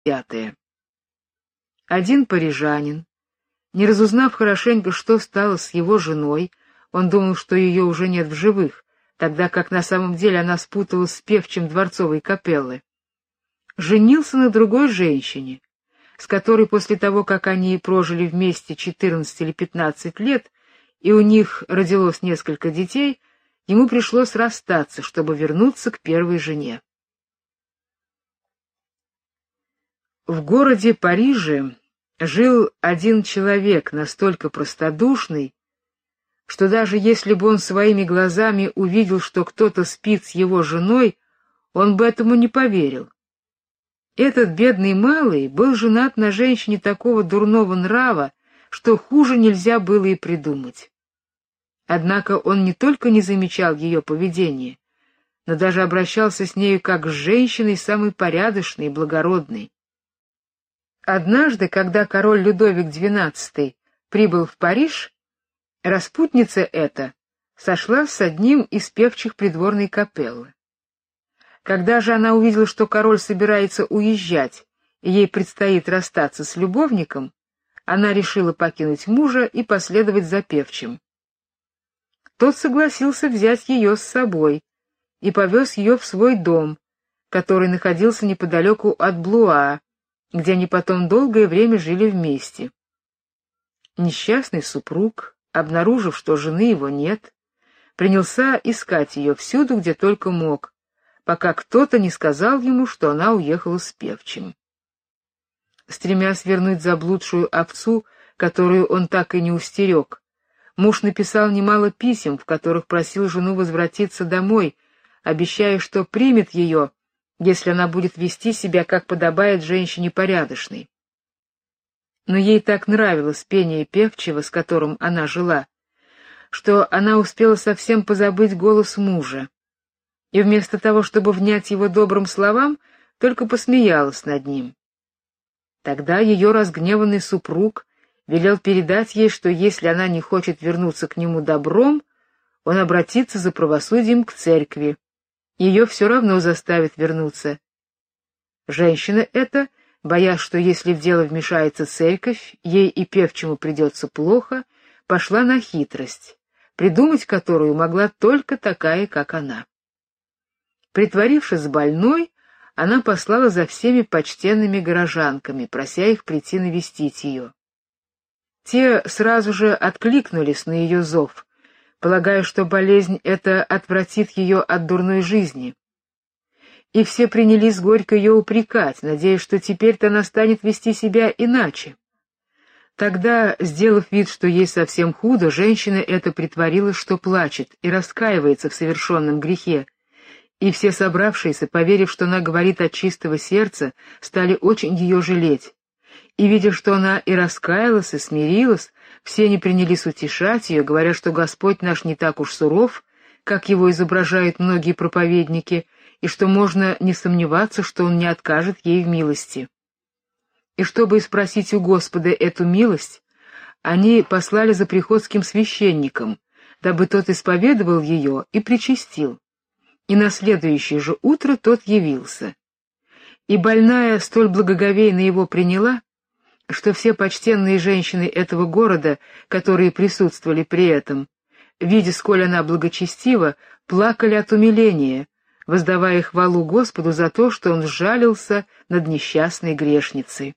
5. Один парижанин, не разузнав хорошенько, что стало с его женой, он думал, что ее уже нет в живых, тогда как на самом деле она спуталась с певчим дворцовой капеллы, женился на другой женщине, с которой после того, как они прожили вместе 14 или 15 лет, и у них родилось несколько детей, ему пришлось расстаться, чтобы вернуться к первой жене. В городе Париже жил один человек, настолько простодушный, что даже если бы он своими глазами увидел, что кто-то спит с его женой, он бы этому не поверил. Этот бедный малый был женат на женщине такого дурного нрава, что хуже нельзя было и придумать. Однако он не только не замечал ее поведения, но даже обращался с нею как с женщиной самой порядочной и благородной. Однажды, когда король Людовик XII прибыл в Париж, распутница эта сошла с одним из певчих придворной капеллы. Когда же она увидела, что король собирается уезжать, и ей предстоит расстаться с любовником, она решила покинуть мужа и последовать за певчим. Тот согласился взять ее с собой и повез ее в свой дом, который находился неподалеку от Блуа, где они потом долгое время жили вместе. Несчастный супруг, обнаружив, что жены его нет, принялся искать ее всюду, где только мог, пока кто-то не сказал ему, что она уехала с певчим. Стремясь вернуть заблудшую овцу, которую он так и не устерег, муж написал немало писем, в которых просил жену возвратиться домой, обещая, что примет ее, если она будет вести себя, как подобает женщине порядочной. Но ей так нравилось пение певчего, с которым она жила, что она успела совсем позабыть голос мужа, и вместо того, чтобы внять его добрым словам, только посмеялась над ним. Тогда ее разгневанный супруг велел передать ей, что если она не хочет вернуться к нему добром, он обратится за правосудием к церкви. Ее все равно заставят вернуться. Женщина эта, боясь, что если в дело вмешается церковь, ей и певчему придется плохо, пошла на хитрость, придумать которую могла только такая, как она. Притворившись больной, она послала за всеми почтенными горожанками, прося их прийти навестить ее. Те сразу же откликнулись на ее зов, полагая, что болезнь эта отвратит ее от дурной жизни. И все принялись горько ее упрекать, надеясь, что теперь-то она станет вести себя иначе. Тогда, сделав вид, что ей совсем худо, женщина эта притворилась, что плачет и раскаивается в совершенном грехе, и все собравшиеся, поверив, что она говорит от чистого сердца, стали очень ее жалеть. И, видя, что она и раскаялась, и смирилась, все они принялись утешать ее, говоря, что Господь наш не так уж суров, как его изображают многие проповедники, и что можно не сомневаться, что он не откажет ей в милости. И чтобы спросить у Господа эту милость, они послали за приходским священником, дабы тот исповедовал ее и причастил. И на следующее же утро тот явился. И больная столь благоговейно его приняла, что все почтенные женщины этого города, которые присутствовали при этом, видя, сколь она благочестива, плакали от умиления, воздавая хвалу Господу за то, что он сжалился над несчастной грешницей.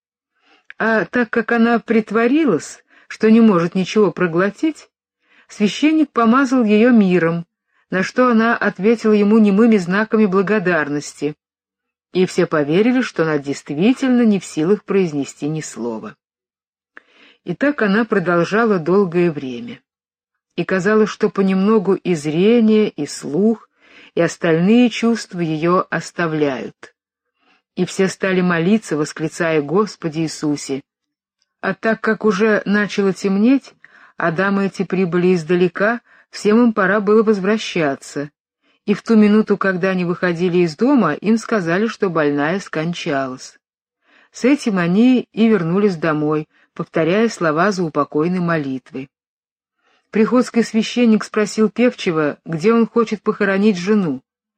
А так как она притворилась, что не может ничего проглотить, священник помазал ее миром, на что она ответила ему немыми знаками благодарности, и все поверили, что она действительно не в силах произнести ни слова. И так она продолжала долгое время. И казалось, что понемногу и зрение, и слух, и остальные чувства ее оставляют. И все стали молиться, восклицая: «Господи Иисусе!» А так как уже начало темнеть, а дамы эти прибыли издалека, всем им пора было возвращаться. И в ту минуту, когда они выходили из дома, им сказали, что больная скончалась. С этим они и вернулись домой, повторяя слова заупокойной молитвы. Приходский священник спросил певчего, где он хочет похоронить жену,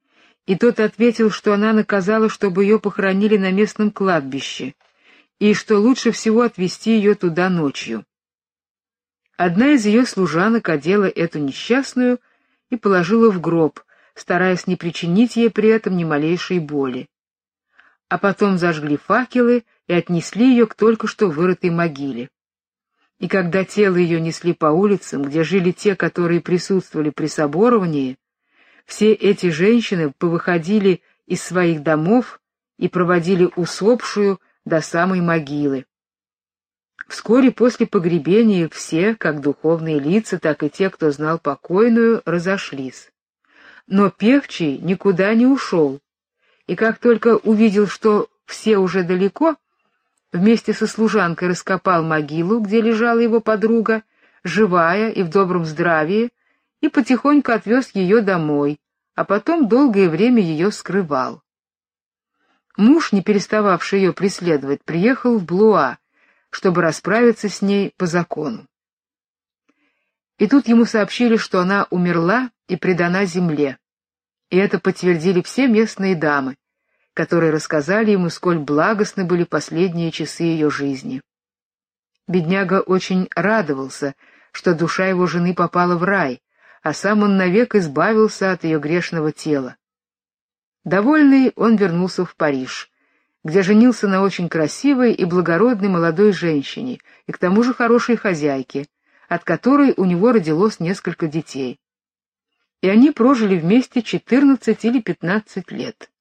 и тот ответил, что она наказала, чтобы ее похоронили на местном кладбище, и что лучше всего отвезти ее туда ночью. Одна из ее служанок одела эту несчастную и положила в гроб, стараясь не причинить ей при этом ни малейшей боли. А потом зажгли факелы и отнесли ее к только что вырытой могиле. И когда тело ее несли по улицам, где жили те, которые присутствовали при соборовании, все эти женщины повыходили из своих домов и проводили усопшую до самой могилы. Вскоре после погребения все, как духовные лица, так и те, кто знал покойную, разошлись. Но певчий никуда не ушел, и как только увидел, что все уже далеко, вместе со служанкой раскопал могилу, где лежала его подруга, живая и в добром здравии, и потихоньку отвез ее домой, а потом долгое время ее скрывал. Муж, не перестававший ее преследовать, приехал в Блуа, чтобы расправиться с ней по закону. И тут ему сообщили, что она умерла и предана земле. И это подтвердили все местные дамы, которые рассказали ему, сколь благостны были последние часы ее жизни. Бедняга очень радовался, что душа его жены попала в рай, а сам он навек избавился от ее грешного тела. Довольный, он вернулся в Париж, где женился на очень красивой и благородной молодой женщине, и к тому же хорошей хозяйке, от которой у него родилось несколько детей. И они прожили вместе 14 или 15 лет.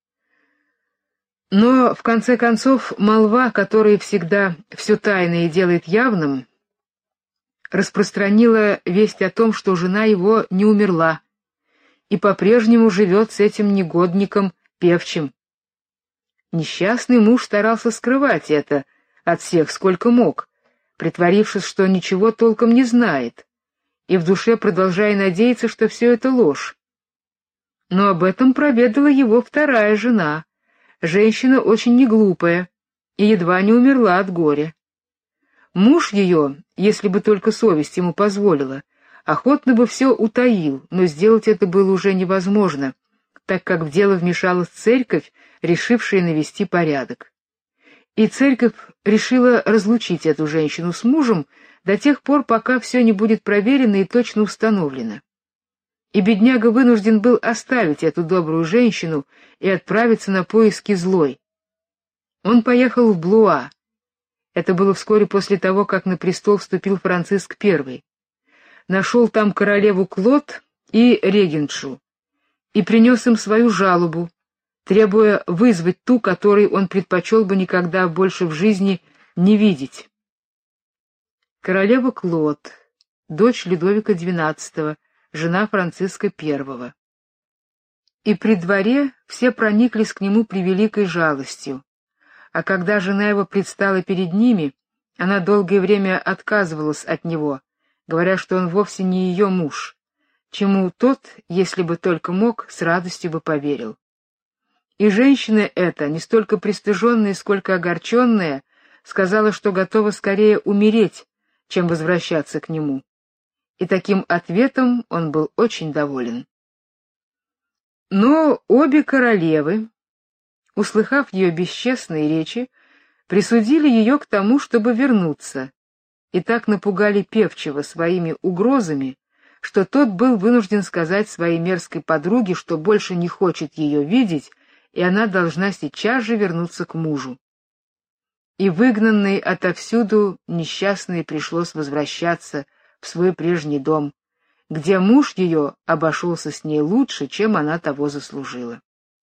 Но, в конце концов, молва, которая всегда все тайное делает явным, распространила весть о том, что жена его не умерла и по-прежнему живет с этим негодником певчим. Несчастный муж старался скрывать это от всех сколько мог, притворившись, что ничего толком не знает, и в душе продолжая надеяться, что все это ложь. Но об этом проведала его вторая жена, женщина очень неглупая, и едва не умерла от горя. Муж ее, если бы только совесть ему позволила, охотно бы все утаил, но сделать это было уже невозможно, так как в дело вмешалась церковь, решившая навести порядок. И церковь решила разлучить эту женщину с мужем до тех пор, пока все не будет проверено и точно установлено. И бедняга вынужден был оставить эту добрую женщину и отправиться на поиски злой. Он поехал в Блуа. Это было вскоре после того, как на престол вступил Франциск I. Нашел там королеву Клод и регентшу и принес им свою жалобу, требуя вызвать ту, которой он предпочел бы никогда больше в жизни не видеть. Королева Клод, дочь Людовика XII, жена Франциска I. И при дворе все прониклись к нему превеликой жалостью, а когда жена его предстала перед ними, она долгое время отказывалась от него, говоря, что он вовсе не ее муж, чему тот, если бы только мог, с радостью бы поверил. И женщина эта, не столько пристыженная, сколько огорченная, сказала, что готова скорее умереть, чем возвращаться к нему. И таким ответом он был очень доволен. Но обе королевы, услыхав ее бесчестные речи, присудили ее к тому, чтобы вернуться, и так напугали певчего своими угрозами, что тот был вынужден сказать своей мерзкой подруге, что больше не хочет ее видеть, и она должна сейчас же вернуться к мужу. И выгнанной отовсюду несчастной пришлось возвращаться в свой прежний дом, где муж ее обошелся с ней лучше, чем она того заслужила.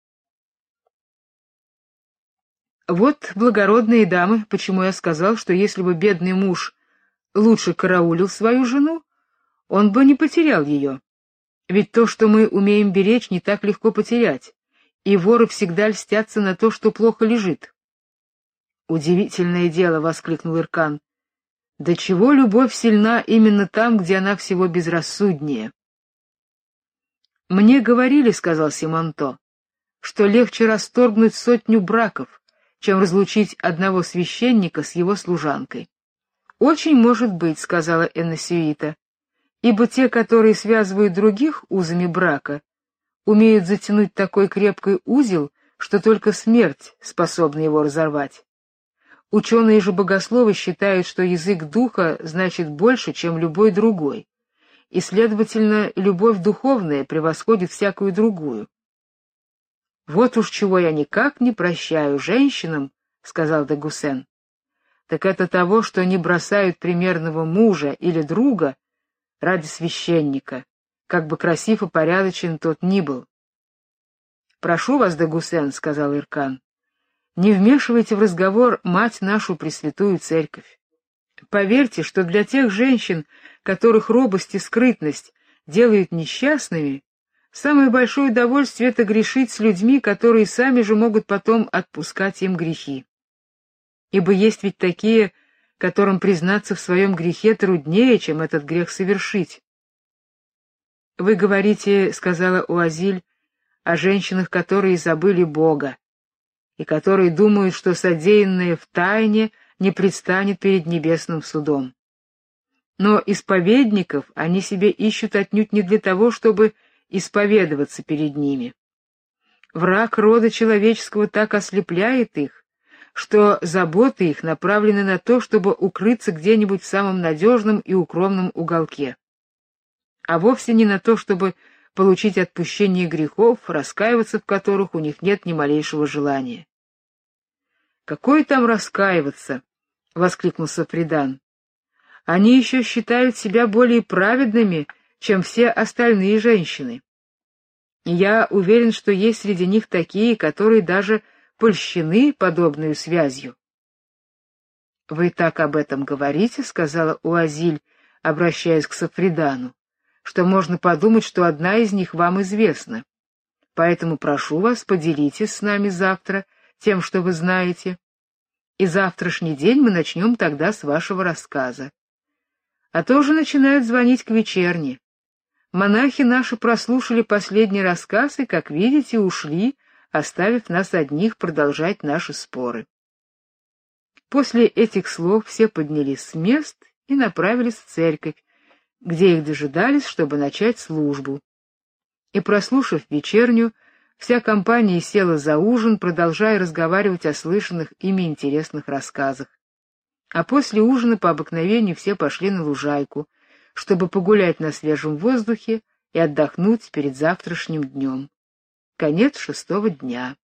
Вот, благородные дамы, почему я сказал, что если бы бедный муж лучше караулил свою жену, он бы не потерял ее. Ведь то, что мы умеем беречь, не так легко потерять, и воры всегда льстятся на то, что плохо лежит. «Удивительное дело!» — воскликнул Иркан. «До чего любовь сильна именно там, где она всего безрассуднее?» «Мне говорили, — сказал Симонто, — что легче расторгнуть 100 браков, чем разлучить одного священника с его служанкой». «Очень может быть, — сказала Эннесюита, — ибо те, которые связывают других узами брака, умеют затянуть такой крепкий узел, что только смерть способна его разорвать. Ученые же богословы считают, что язык духа значит больше, чем любой другой, и, следовательно, любовь духовная превосходит всякую другую. «Вот уж чего я никак не прощаю женщинам», — сказал де Гуссен, — «так это того, что не бросают примерного мужа или друга ради священника, как бы красив и порядочен тот ни был». «Прошу вас, де Гуссен», — сказал Иркан, — «не вмешивайте в разговор мать нашу Пресвятую Церковь. Поверьте, что для тех женщин, которых робость и скрытность делают несчастными, самое большое удовольствие — это грешить с людьми, которые сами же могут потом отпускать им грехи. Ибо есть ведь такие, которым признаться в своем грехе труднее, чем этот грех совершить». «Вы говорите, — сказала Уазиль, — о женщинах, которые забыли Бога, и которые думают, что содеянное в тайне не предстанет перед небесным судом. Но исповедников они себе ищут отнюдь не для того, чтобы исповедоваться перед ними. Враг рода человеческого так ослепляет их, что заботы их направлены на то, чтобы укрыться где-нибудь в самом надежном и укромном уголке, а вовсе не на то, чтобы получить отпущение грехов, раскаиваться в которых у них нет ни малейшего желания. «Какое там раскаиваться?» — воскликнул Сафридан. «Они еще считают себя более праведными, чем все остальные женщины. И я уверен, что есть среди них такие, которые даже польщены подобную связью». «Вы так об этом говорите, — сказала Уазиль, обращаясь к Сафридану, — что можно подумать, что одна из них вам известна. Поэтому прошу вас, поделитесь с нами завтра тем, что вы знаете, и завтрашний день мы начнем тогда с вашего рассказа. А то уже начинают звонить к вечерне. Монахи наши прослушали последний рассказ и, как видите, ушли, оставив нас одних продолжать наши споры». После этих слов все поднялись с мест и направились в церковь, где их дожидались, чтобы начать службу. И, прослушав вечерню, вся компания села за ужин, продолжая разговаривать о слышанных ими интересных рассказах. А после ужина по обыкновению все пошли на лужайку, чтобы погулять на свежем воздухе и отдохнуть перед завтрашним днем. Конец 6-го дня.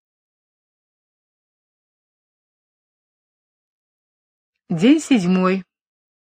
День 7.